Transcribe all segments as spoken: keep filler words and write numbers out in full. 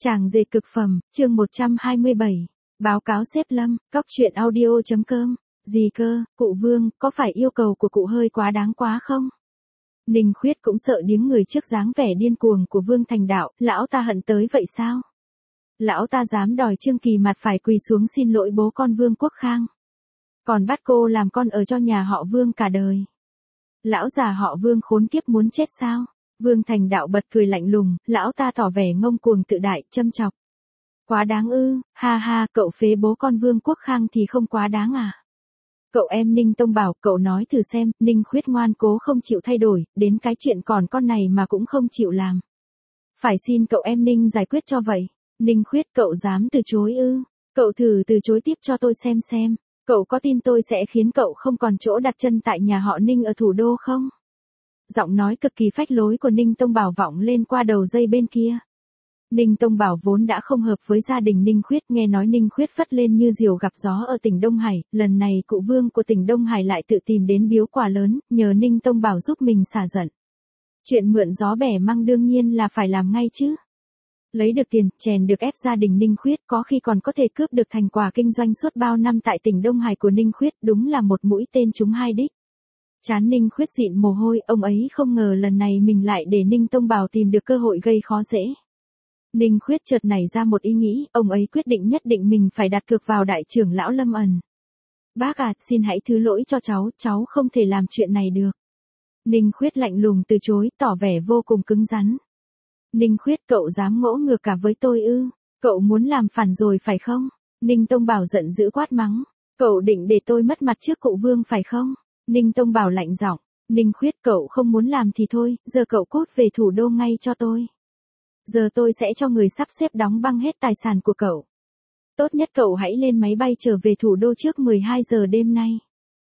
Tràng dệt cực phẩm, chương một trăm hai mươi bảy. Báo cáo sếp Lâm, cóc truyện audio chấm com. Gì cơ, cụ Vương, có phải yêu cầu của cụ hơi quá đáng quá không? Ninh Khuyết cũng sợ điếng người trước dáng vẻ điên cuồng của Vương Thành Đạo, lão ta hận tới vậy sao? Lão ta dám đòi Trương Kỳ mặt phải quỳ xuống xin lỗi bố con Vương Quốc Khang. Còn bắt cô làm con ở cho nhà họ Vương cả đời. Lão già họ Vương khốn kiếp muốn chết sao? Vương Thành Đạo bật cười lạnh lùng, lão ta tỏ vẻ ngông cuồng tự đại, châm chọc. Quá đáng ư, ha ha, cậu phế bố con Vương Quốc Khang thì không quá đáng à? Cậu em Ninh Tông bảo, cậu nói thử xem, Ninh Khuyết ngoan cố không chịu thay đổi, đến cái chuyện còn con này mà cũng không chịu làm. Phải xin cậu em Ninh giải quyết cho vậy. Ninh Khuyết, cậu dám từ chối ư? Cậu thử từ chối tiếp cho tôi xem xem. Cậu có tin tôi sẽ khiến cậu không còn chỗ đặt chân tại nhà họ Ninh ở thủ đô không? Giọng nói cực kỳ phách lối của Ninh Tông Bảo vọng lên qua đầu dây bên kia. Ninh Tông Bảo vốn đã không hợp với gia đình Ninh Khuyết, nghe nói Ninh Khuyết phất lên như diều gặp gió ở tỉnh Đông Hải, lần này cụ Vương của tỉnh Đông Hải lại tự tìm đến biếu quà lớn, nhờ Ninh Tông Bảo giúp mình xả giận. Chuyện mượn gió bẻ măng đương nhiên là phải làm ngay chứ. Lấy được tiền, chèn được ép gia đình Ninh Khuyết, có khi còn có thể cướp được thành quả kinh doanh suốt bao năm tại tỉnh Đông Hải của Ninh Khuyết, đúng là một mũi tên trúng hai đích. Chán Ninh Khuyết dịn mồ hôi, ông ấy không ngờ lần này mình lại để Ninh Tông Bảo tìm được cơ hội gây khó dễ. Ninh Khuyết chợt nảy ra một ý nghĩ, ông ấy quyết định nhất định mình phải đặt cược vào đại trưởng lão Lâm ẩn. Bác à, xin hãy thứ lỗi cho cháu, cháu không thể làm chuyện này được. Ninh Khuyết lạnh lùng từ chối, tỏ vẻ vô cùng cứng rắn. Ninh Khuyết, cậu dám ngỗ ngược cả với tôi ư? Cậu muốn làm phản rồi phải không? Ninh Tông Bảo giận dữ quát mắng. Cậu định để tôi mất mặt trước cụ Vương phải không? Ninh Tông Bảo lạnh giọng. Ninh Khuyết, cậu không muốn làm thì thôi, giờ cậu cút về thủ đô ngay cho tôi. Giờ tôi sẽ cho người sắp xếp đóng băng hết tài sản của cậu. Tốt nhất cậu hãy lên máy bay trở về thủ đô trước mười hai giờ đêm nay.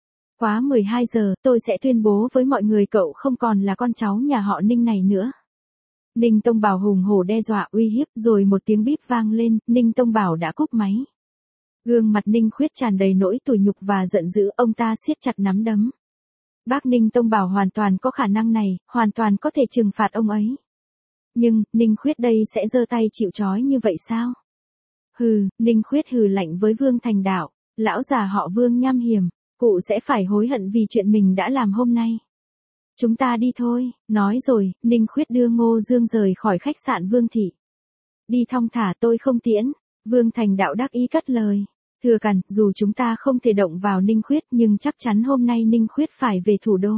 Quá mười hai giờ, tôi sẽ tuyên bố với mọi người cậu không còn là con cháu nhà họ Ninh này nữa. Ninh Tông Bảo hùng hổ đe dọa uy hiếp, rồi một tiếng bíp vang lên, Ninh Tông Bảo đã cúp máy. Gương mặt Ninh Khuyết tràn đầy nỗi tủi nhục và giận dữ, ông ta siết chặt nắm đấm. Bác Ninh Tông Bảo hoàn toàn có khả năng này, hoàn toàn có thể trừng phạt ông ấy. Nhưng, Ninh Khuyết đây sẽ giơ tay chịu trói như vậy sao? Hừ, Ninh Khuyết hừ lạnh với Vương Thành Đạo, lão già họ Vương nham hiểm, cụ sẽ phải hối hận vì chuyện mình đã làm hôm nay. Chúng ta đi thôi, nói rồi, Ninh Khuyết đưa Ngô Dương rời khỏi khách sạn Vương Thị. Đi thong thả, tôi không tiễn. Vương Thành Đạo đắc ý cất lời. Thừa Càn, dù chúng ta không thể động vào Ninh Khuyết nhưng chắc chắn hôm nay Ninh Khuyết phải về thủ đô.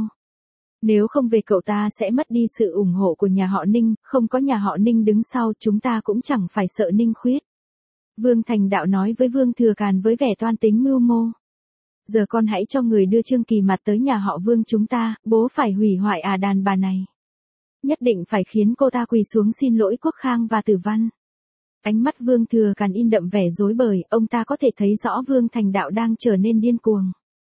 Nếu không về cậu ta sẽ mất đi sự ủng hộ của nhà họ Ninh, không có nhà họ Ninh đứng sau chúng ta cũng chẳng phải sợ Ninh Khuyết. Vương Thành Đạo nói với Vương Thừa Càn với vẻ toan tính mưu mô. Giờ con hãy cho người đưa Trương Kỳ mặt tới nhà họ Vương chúng ta, bố phải hủy hoại à đàn bà này. Nhất định phải khiến cô ta quỳ xuống xin lỗi Quốc Khang và Tử Văn. Ánh mắt Vương Thừa Càn in đậm vẻ rối bời, ông ta có thể thấy rõ Vương Thành Đạo đang trở nên điên cuồng.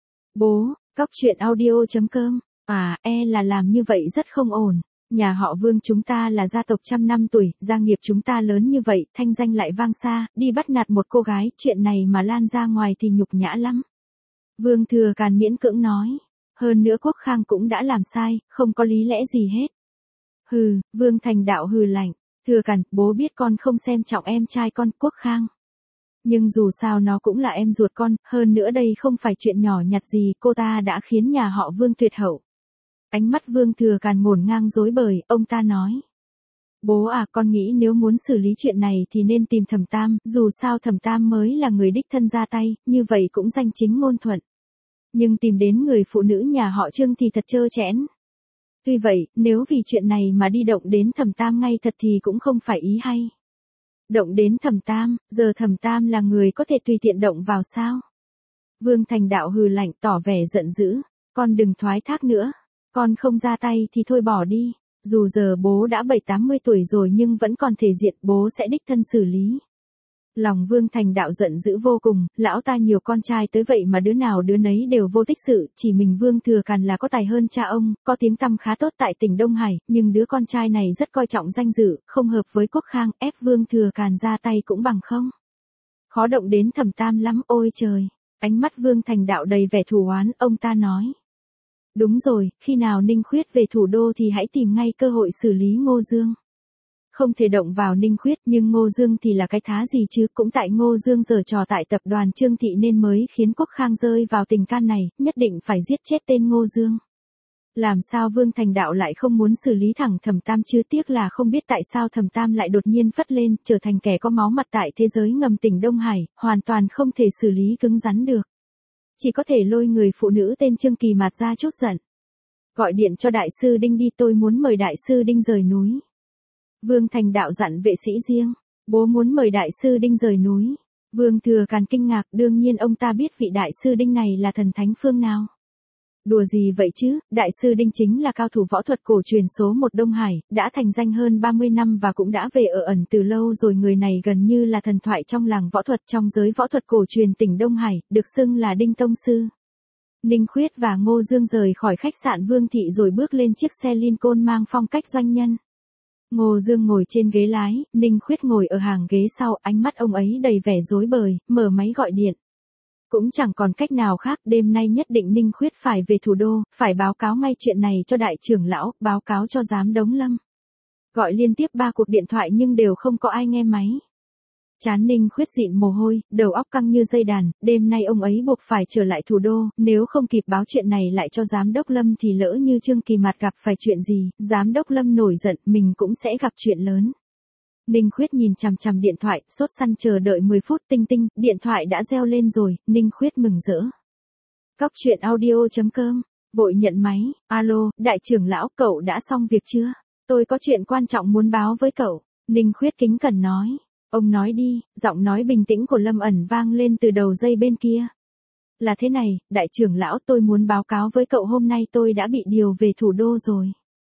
Bố, cóc truyện audio chấm com. À, e là làm như vậy rất không ổn. Nhà họ Vương chúng ta là gia tộc trăm năm tuổi, gia nghiệp chúng ta lớn như vậy, thanh danh lại vang xa, đi bắt nạt một cô gái, chuyện này mà lan ra ngoài thì nhục nhã lắm. Vương Thừa Càn miễn cưỡng nói. Hơn nữa Quốc Khang cũng đã làm sai, không có lý lẽ gì hết. Hừ, Vương Thành Đạo hừ lạnh. Thừa Càn, bố biết con không xem trọng em trai con, Quốc Khang. Nhưng dù sao nó cũng là em ruột con, hơn nữa đây không phải chuyện nhỏ nhặt gì, cô ta đã khiến nhà họ Vương tuyệt hậu. Ánh mắt Vương Thừa Càn ngổn ngang rối bời, ông ta nói. Bố à, con nghĩ nếu muốn xử lý chuyện này thì nên tìm Thẩm Tam, dù sao Thẩm Tam mới là người đích thân ra tay, như vậy cũng danh chính ngôn thuận. Nhưng tìm đến người phụ nữ nhà họ Trương thì thật trơ trẽn. Tuy vậy, nếu vì chuyện này mà đi động đến Thẩm Tam ngay thật thì cũng không phải ý hay. Động đến Thẩm Tam, giờ Thẩm Tam là người có thể tùy tiện động vào sao? Vương Thành Đạo hừ lạnh tỏ vẻ giận dữ, con đừng thoái thác nữa, con không ra tay thì thôi bỏ đi, dù giờ bố đã bảy tám mươi tuổi rồi nhưng vẫn còn thể diện, bố sẽ đích thân xử lý. Lòng Vương Thành Đạo giận dữ vô cùng, lão ta nhiều con trai tới vậy mà đứa nào đứa nấy đều vô tích sự, chỉ mình Vương Thừa Càn là có tài hơn cha ông, có tiếng tăm khá tốt tại tỉnh Đông Hải, nhưng đứa con trai này rất coi trọng danh dự, không hợp với Quốc Khang, ép Vương Thừa Càn ra tay cũng bằng không. Khó động đến Thẩm Tam lắm, ôi trời. Ánh mắt Vương Thành Đạo đầy vẻ thù oán, ông ta nói. Đúng rồi, khi nào Ninh Khuyết về thủ đô thì hãy tìm ngay cơ hội xử lý Ngô Dương. không thể động vào Ninh Khuyết, nhưng Ngô Dương thì là cái thá gì chứ, cũng tại Ngô Dương giở trò tại tập đoàn Trương Thị nên mới khiến Quốc Khang rơi vào tình can này, nhất định phải giết chết tên Ngô Dương. Làm sao Vương Thành Đạo lại không muốn xử lý thẳng Thẩm Tam chứ, tiếc là không biết tại sao Thẩm Tam lại đột nhiên phất lên, trở thành kẻ có máu mặt tại thế giới ngầm tỉnh Đông Hải, hoàn toàn không thể xử lý cứng rắn được. Chỉ có thể lôi người phụ nữ tên Trương Kỳ Mạt ra chút giận. Gọi điện cho đại sư Đinh đi, tôi muốn mời đại sư Đinh rời núi. Vương Thành Đạo dặn vệ sĩ riêng, bố muốn mời đại sư Đinh rời núi. Vương Thừa Càn kinh ngạc, đương nhiên ông ta biết vị đại sư Đinh này là thần thánh phương nào. Đùa gì vậy chứ, đại sư Đinh chính là cao thủ võ thuật cổ truyền số một Đông Hải, đã thành danh hơn ba mươi năm và cũng đã về ở ẩn từ lâu rồi, người này gần như là thần thoại trong làng võ thuật, trong giới võ thuật cổ truyền tỉnh Đông Hải, được xưng là Đinh Tông Sư. Ninh Khuyết và Ngô Dương rời khỏi khách sạn Vương Thị rồi bước lên chiếc xe Lincoln mang phong cách doanh nhân. Ngô Dương ngồi trên ghế lái, Ninh Khuyết ngồi ở hàng ghế sau, ánh mắt ông ấy đầy vẻ rối bời, mở máy gọi điện. Cũng chẳng còn cách nào khác, đêm nay nhất định Ninh Khuyết phải về thủ đô, phải báo cáo ngay chuyện này cho đại trưởng lão, báo cáo cho giám đốc Lâm. Gọi liên tiếp ba cuộc điện thoại nhưng đều không có ai nghe máy. Trán Ninh Khuyết dịn mồ hôi, đầu óc căng như dây đàn, đêm nay ông ấy buộc phải trở lại thủ đô, nếu không kịp báo chuyện này lại cho giám đốc Lâm thì lỡ như Trương Kỳ Mạt gặp phải chuyện gì, giám đốc Lâm nổi giận, mình cũng sẽ gặp chuyện lớn. Ninh Khuyết nhìn chằm chằm điện thoại, sốt săn chờ đợi mười phút, tinh tinh, điện thoại đã reo lên rồi, Ninh Khuyết mừng rỡ. Cóc truyện audio chấm com, vội nhận máy, alo, đại trưởng lão, cậu đã xong việc chưa? Tôi có chuyện quan trọng muốn báo với cậu. Ninh Khuyết kính cẩn nói. Ông nói đi, giọng nói bình tĩnh của Lâm ẩn vang lên từ đầu dây bên kia. Là thế này, đại trưởng lão, tôi muốn báo cáo với cậu, hôm nay tôi đã bị điều về thủ đô rồi.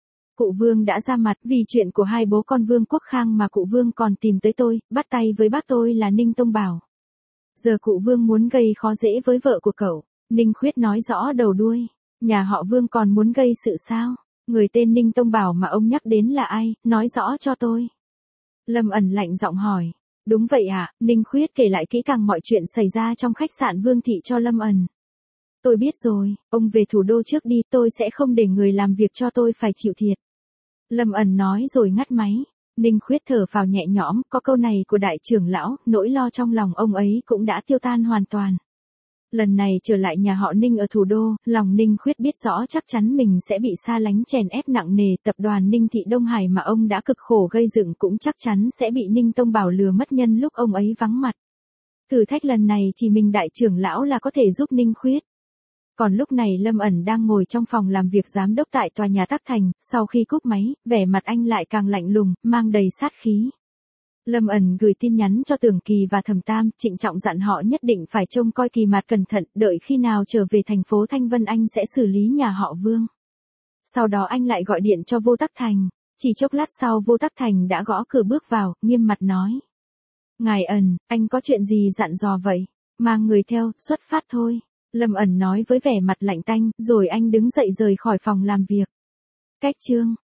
Cụ Vương đã ra mặt, vì chuyện của hai bố con Vương Quốc Khang mà cụ Vương còn tìm tới tôi, bắt tay với bác tôi là Ninh Tông Bảo. Giờ cụ Vương muốn gây khó dễ với vợ của cậu. Ninh Khuyết nói rõ đầu đuôi. Nhà họ Vương còn muốn gây sự sao? Người tên Ninh Tông Bảo mà ông nhắc đến là ai, nói rõ cho tôi. Lâm ẩn lạnh giọng hỏi. Đúng vậy ạ, à? Ninh Khuyết kể lại kỹ càng mọi chuyện xảy ra trong khách sạn Vương Thị cho Lâm ẩn. Tôi biết rồi, ông về thủ đô trước đi, tôi sẽ không để người làm việc cho tôi phải chịu thiệt. Lâm ẩn nói rồi ngắt máy. Ninh Khuyết thở phào nhẹ nhõm, có câu này của đại trưởng lão, nỗi lo trong lòng ông ấy cũng đã tiêu tan hoàn toàn. Lần này trở lại nhà họ Ninh ở thủ đô, lòng Ninh Khuyết biết rõ chắc chắn mình sẽ bị xa lánh chèn ép nặng nề, tập đoàn Ninh Thị Đông Hải mà ông đã cực khổ gây dựng cũng chắc chắn sẽ bị Ninh Tông Bảo lừa mất nhân lúc ông ấy vắng mặt. Thử thách lần này chỉ mình đại trưởng lão là có thể giúp Ninh Khuyết. Còn lúc này Lâm ẩn đang ngồi trong phòng làm việc giám đốc tại tòa nhà Tắc Thành, sau khi cúp máy, vẻ mặt anh lại càng lạnh lùng, mang đầy sát khí. Lâm ẩn gửi tin nhắn cho Tưởng Kỳ và Thẩm Tam, trịnh trọng dặn họ nhất định phải trông coi Kỳ Mạt cẩn thận, đợi khi nào trở về thành phố Thanh Vân anh sẽ xử lý nhà họ Vương. Sau đó anh lại gọi điện cho Vô Tắc Thành, chỉ chốc lát sau Vô Tắc Thành đã gõ cửa bước vào, nghiêm mặt nói. Ngài ẩn, anh có chuyện gì dặn dò vậy? Mang người theo, xuất phát thôi. Lâm ẩn nói với vẻ mặt lạnh tanh, rồi anh đứng dậy rời khỏi phòng làm việc. Cách chương